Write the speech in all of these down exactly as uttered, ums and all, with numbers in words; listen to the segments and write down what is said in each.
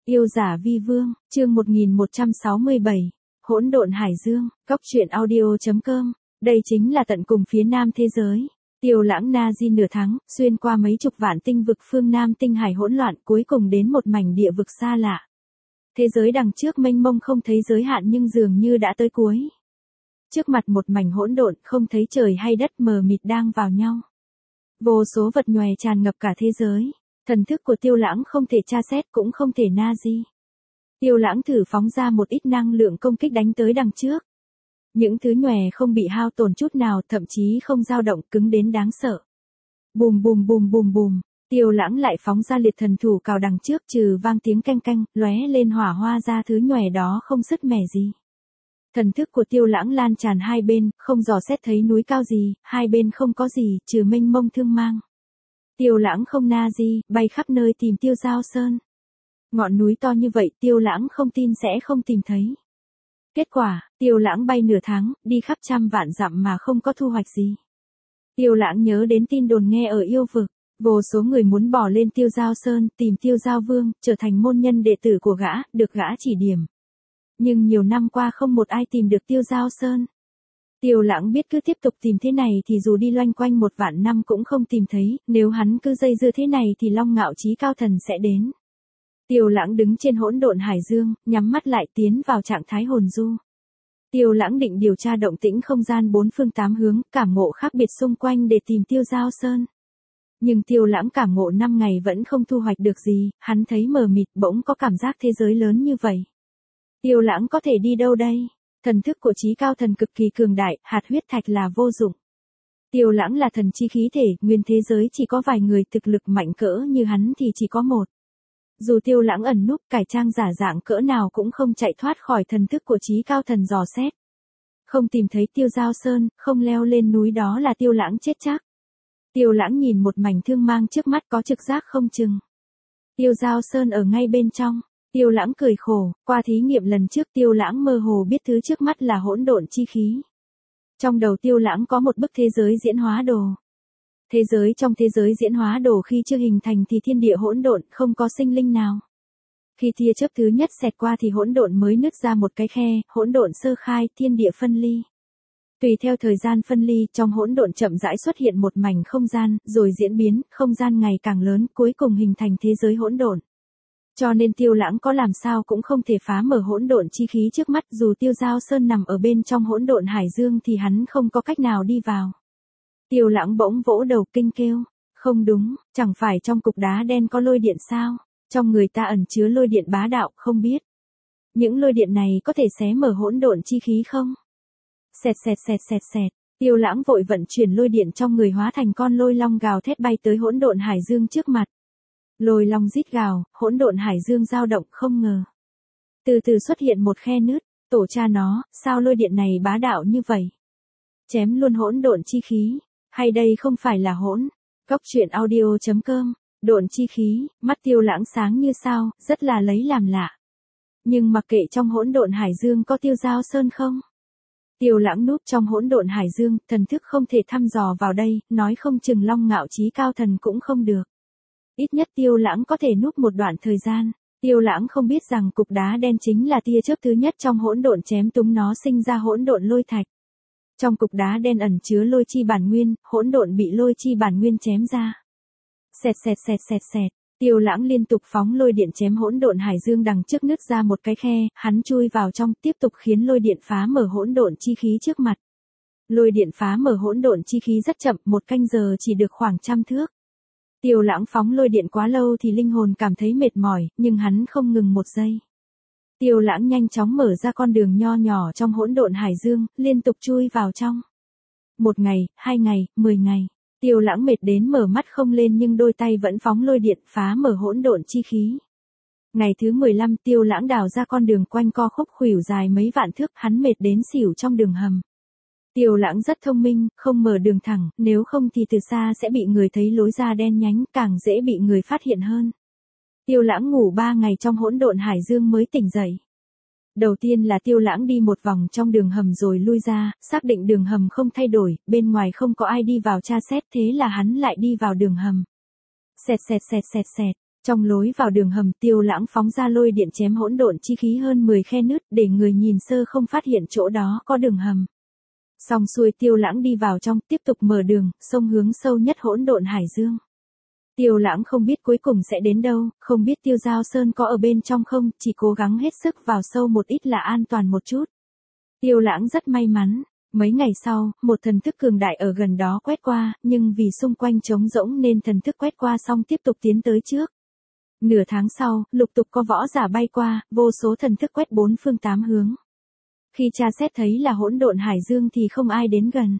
Yêu giả vi vương, chương một nghìn một trăm sáu mươi bảy, hỗn độn hải dương, góc truyện audio chấm com, đây chính là tận cùng phía nam thế giới. Tiêu Lãng na di nửa tháng, xuyên qua mấy chục vạn tinh vực phương nam tinh hải hỗn loạn, cuối cùng đến một mảnh địa vực xa lạ. Thế giới đằng trước mênh mông không thấy giới hạn nhưng dường như đã tới cuối. Trước mặt một mảnh hỗn độn, không thấy trời hay đất, mờ mịt đang vào nhau. Vô số vật nhòe tràn ngập cả thế giới. Thần thức của Tiêu Lãng không thể tra xét cũng không thể na di. Tiêu Lãng thử phóng ra một ít năng lượng công kích đánh tới đằng trước. Những thứ nhòe không bị hao tổn chút nào, thậm chí không dao động, cứng đến đáng sợ. Bùm bùm bùm bùm bùm, Tiêu Lãng lại phóng ra liệt thần thủ cào đằng trước, trừ vang tiếng canh canh, lóe lên hỏa hoa ra thứ nhòe đó không sứt mẻ gì. Thần thức của Tiêu Lãng lan tràn hai bên, không dò xét thấy núi cao gì, hai bên không có gì, trừ mênh mông thương mang. Tiêu Lãng không na di, bay khắp nơi tìm Tiêu Giao Sơn. Ngọn núi to như vậy, Tiêu Lãng không tin sẽ không tìm thấy. Kết quả, Tiêu Lãng bay nửa tháng, đi khắp trăm vạn dặm mà không có thu hoạch gì. Tiêu Lãng nhớ đến tin đồn nghe ở yêu vực, vô số người muốn bỏ lên Tiêu Giao Sơn, tìm Tiêu Giao Vương, trở thành môn nhân đệ tử của gã, được gã chỉ điểm. Nhưng nhiều năm qua không một ai tìm được Tiêu Giao Sơn. Tiêu Lãng biết cứ tiếp tục tìm thế này thì dù đi loanh quanh một vạn năm cũng không tìm thấy, nếu hắn cứ dây dưa thế này thì Long Ngạo Chí Cao Thần sẽ đến. Tiêu Lãng đứng trên hỗn độn hải dương, nhắm mắt lại tiến vào trạng thái hồn du. Tiêu Lãng định điều tra động tĩnh không gian bốn phương tám hướng, cảm ngộ khác biệt xung quanh để tìm Tiêu Giao Sơn. Nhưng Tiêu Lãng cảm ngộ năm ngày vẫn không thu hoạch được gì, hắn thấy mờ mịt, bỗng có cảm giác thế giới lớn như vậy. Tiêu Lãng có thể đi đâu đây? Thần thức của Chí Cao Thần cực kỳ cường đại, hạt huyết thạch là vô dụng. Tiêu Lãng là thần chi khí thể, nguyên thế giới chỉ có vài người thực lực mạnh cỡ như hắn thì chỉ có một. Dù Tiêu Lãng ẩn núp cải trang giả dạng cỡ nào cũng không chạy thoát khỏi thần thức của Chí Cao Thần dò xét. Không tìm thấy Tiêu Giao Sơn, không leo lên núi đó là Tiêu Lãng chết chắc. Tiêu Lãng nhìn một mảnh thương mang trước mắt có trực giác không chừng. Tiêu Giao Sơn ở ngay bên trong. Tiêu Lãng cười khổ, qua thí nghiệm lần trước Tiêu Lãng mơ hồ biết thứ trước mắt là hỗn độn chi khí. Trong đầu Tiêu Lãng có một bức thế giới diễn hóa đồ. Thế giới trong thế giới diễn hóa đồ khi chưa hình thành thì thiên địa hỗn độn, không có sinh linh nào. Khi tia chớp thứ nhất xẹt qua thì hỗn độn mới nứt ra một cái khe, hỗn độn sơ khai, thiên địa phân ly. Tùy theo thời gian phân ly, trong hỗn độn chậm rãi xuất hiện một mảnh không gian, rồi diễn biến, không gian ngày càng lớn, cuối cùng hình thành thế giới hỗn độn. Cho nên Tiêu Lãng có làm sao cũng không thể phá mở hỗn độn chi khí trước mắt, dù Tiêu Giao Sơn nằm ở bên trong hỗn độn hải dương thì hắn không có cách nào đi vào. Tiêu Lãng bỗng vỗ đầu kinh kêu, không đúng, chẳng phải trong cục đá đen có lôi điện sao? Trong người ta ẩn chứa lôi điện bá đạo, không biết. Những lôi điện này có thể xé mở hỗn độn chi khí không? Xẹt xẹt xẹt xẹt xẹt, Tiêu Lãng vội vận chuyển lôi điện trong người hóa thành con lôi long gào thét bay tới hỗn độn hải dương trước mặt. Lôi long rít gào, hỗn độn hải dương dao động không ngờ. Từ từ xuất hiện một khe nứt, tổ cha nó, sao lôi điện này bá đạo như vậy? Chém luôn hỗn độn chi khí, hay đây không phải là hỗn? Góc truyện audio chấm com, độn chi khí, mắt Tiêu Lãng sáng như sao, rất là lấy làm lạ. Nhưng mặc kệ trong hỗn độn hải dương có Tiêu Giao Sơn không? Tiêu Lãng núp trong hỗn độn hải dương, thần thức không thể thăm dò vào đây, nói không chừng Long Ngạo Chí Cao Thần cũng không được. Ít nhất Tiêu Lãng có thể núp một đoạn thời gian. Tiêu Lãng không biết rằng cục đá đen chính là tia chớp thứ nhất trong hỗn độn chém túng nó sinh ra hỗn độn lôi thạch. Trong cục đá đen ẩn chứa lôi chi bản nguyên, hỗn độn bị lôi chi bản nguyên chém ra. Xẹt xẹt xẹt xẹt xẹt, Tiêu Lãng liên tục phóng lôi điện chém hỗn độn hải dương đằng trước nứt ra một cái khe, hắn chui vào trong, tiếp tục khiến lôi điện phá mở hỗn độn chi khí trước mặt. Lôi điện phá mở hỗn độn chi khí rất chậm, một canh giờ chỉ được khoảng trăm thước. Tiêu Lãng phóng lôi điện quá lâu thì linh hồn cảm thấy mệt mỏi, nhưng hắn không ngừng một giây. Tiêu Lãng nhanh chóng mở ra con đường nho nhỏ trong hỗn độn hải dương, liên tục chui vào trong. Một ngày, hai ngày, mười ngày. Tiêu Lãng mệt đến mở mắt không lên nhưng đôi tay vẫn phóng lôi điện phá mở hỗn độn chi khí. Ngày thứ mười lăm Tiêu Lãng đào ra con đường quanh co khúc khuỷu dài mấy vạn thước, hắn mệt đến xỉu trong đường hầm. Tiêu Lãng rất thông minh, không mở đường thẳng, nếu không thì từ xa sẽ bị người thấy lối ra đen nhánh, càng dễ bị người phát hiện hơn. Tiêu Lãng ngủ ba ngày trong hỗn độn hải dương mới tỉnh dậy. Đầu tiên là Tiêu Lãng đi một vòng trong đường hầm rồi lui ra, xác định đường hầm không thay đổi, bên ngoài không có ai đi vào tra xét, thế là hắn lại đi vào đường hầm. Xẹt xẹt xẹt xẹt xẹt, Trong lối vào đường hầm, Tiêu Lãng phóng ra lôi điện chém hỗn độn chi khí hơn mười khe nứt để người nhìn sơ không phát hiện chỗ đó có đường hầm. Xong xuôi Tiêu Lãng đi vào trong, tiếp tục mở đường, xông hướng sâu nhất hỗn độn hải dương. Tiêu Lãng không biết cuối cùng sẽ đến đâu, không biết Tiêu Giao Sơn có ở bên trong không, chỉ cố gắng hết sức vào sâu một ít là an toàn một chút. Tiêu Lãng rất may mắn. Mấy ngày sau, một thần thức cường đại ở gần đó quét qua, nhưng vì xung quanh trống rỗng nên thần thức quét qua xong tiếp tục tiến tới trước. Nửa tháng sau, lục tục có võ giả bay qua, vô số thần thức quét bốn phương tám hướng. Khi tra xét thấy là hỗn độn hải dương thì không ai đến gần.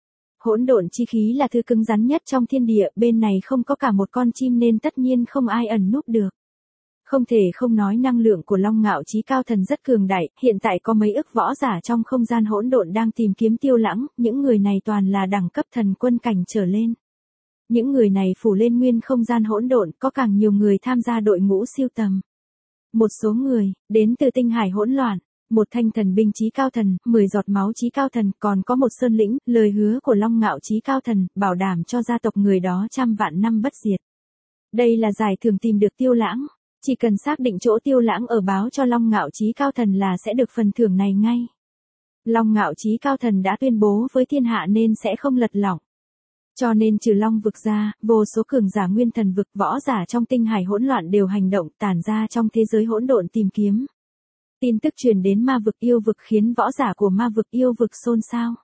Hỗn độn chi khí là thứ cứng rắn nhất trong thiên địa, bên này không có cả một con chim nên tất nhiên không ai ẩn núp được. Không thể không nói năng lượng của Long Ngạo Chí Cao Thần rất cường đại, hiện tại có mấy ức võ giả trong không gian hỗn độn đang tìm kiếm Tiêu Lãng, những người này toàn là đẳng cấp thần quân cảnh trở lên. Những người này phủ lên nguyên không gian hỗn độn, có càng nhiều người tham gia đội ngũ siêu tầm. Một số người, đến từ tinh hải hỗn loạn, một thanh thần binh Chí Cao Thần, mười giọt máu Chí Cao Thần, còn có một sơn lĩnh, lời hứa của Long Ngạo Chí Cao Thần, bảo đảm cho gia tộc người đó trăm vạn năm bất diệt. Đây là giải thưởng tìm được Tiêu Lãng. Chỉ cần xác định chỗ Tiêu Lãng ở báo cho Long Ngạo Chí Cao Thần là sẽ được phần thưởng này ngay. Long Ngạo Chí Cao Thần đã tuyên bố với thiên hạ nên sẽ không lật lỏng. Cho nên trừ Long vực ra, vô số cường giả nguyên thần vực võ giả trong tinh hải hỗn loạn đều hành động tản ra trong thế giới hỗn độn tìm kiếm. Tin tức truyền đến ma vực yêu vực khiến võ giả của ma vực yêu vực xôn xao.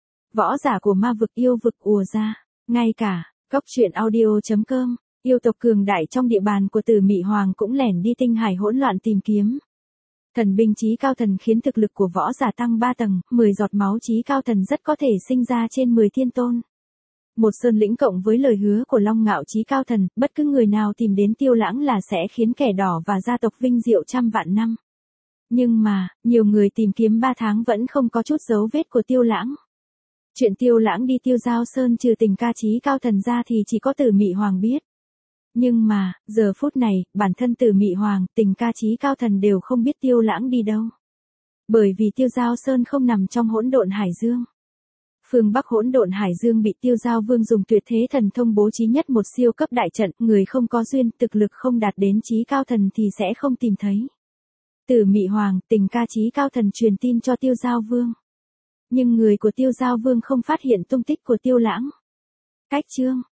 Võ giả của ma vực yêu vực ùa ra, ngay cả, cốc truyện audio chấm com. Yêu tộc cường đại trong địa bàn của Tử Mị Hoàng cũng lẻn đi tinh hải hỗn loạn tìm kiếm. Thần binh Chí Cao Thần khiến thực lực của võ giả tăng ba tầng, mười giọt máu Chí Cao Thần rất có thể sinh ra trên mười thiên tôn. Một sơn lĩnh cộng với lời hứa của Long Ngạo Chí Cao Thần, bất cứ người nào tìm đến Tiêu Lãng là sẽ khiến kẻ đỏ và gia tộc vinh diệu trăm vạn năm. Nhưng mà, nhiều người tìm kiếm ba tháng vẫn không có chút dấu vết của Tiêu Lãng. Chuyện Tiêu Lãng đi Tiêu Giao Sơn trừ Tình Ca Chí Cao Thần ra thì chỉ có Tử Mị Hoàng biết. Nhưng mà, giờ phút này, bản thân Tử Mị Hoàng, Tình Ca Chí Cao Thần đều không biết Tiêu Lãng đi đâu. Bởi vì Tiêu Giao Sơn không nằm trong hỗn độn hải dương. Phương Bắc hỗn độn hải dương bị Tiêu Giao Vương dùng tuyệt thế thần thông bố trí nhất một siêu cấp đại trận, người không có duyên, thực lực không đạt đến Chí Cao Thần thì sẽ không tìm thấy. Tử Mị Hoàng, Tình Ca Chí Cao Thần truyền tin cho Tiêu Giao Vương. Nhưng người của Tiêu Giao Vương không phát hiện tung tích của Tiêu Lãng. Cách chương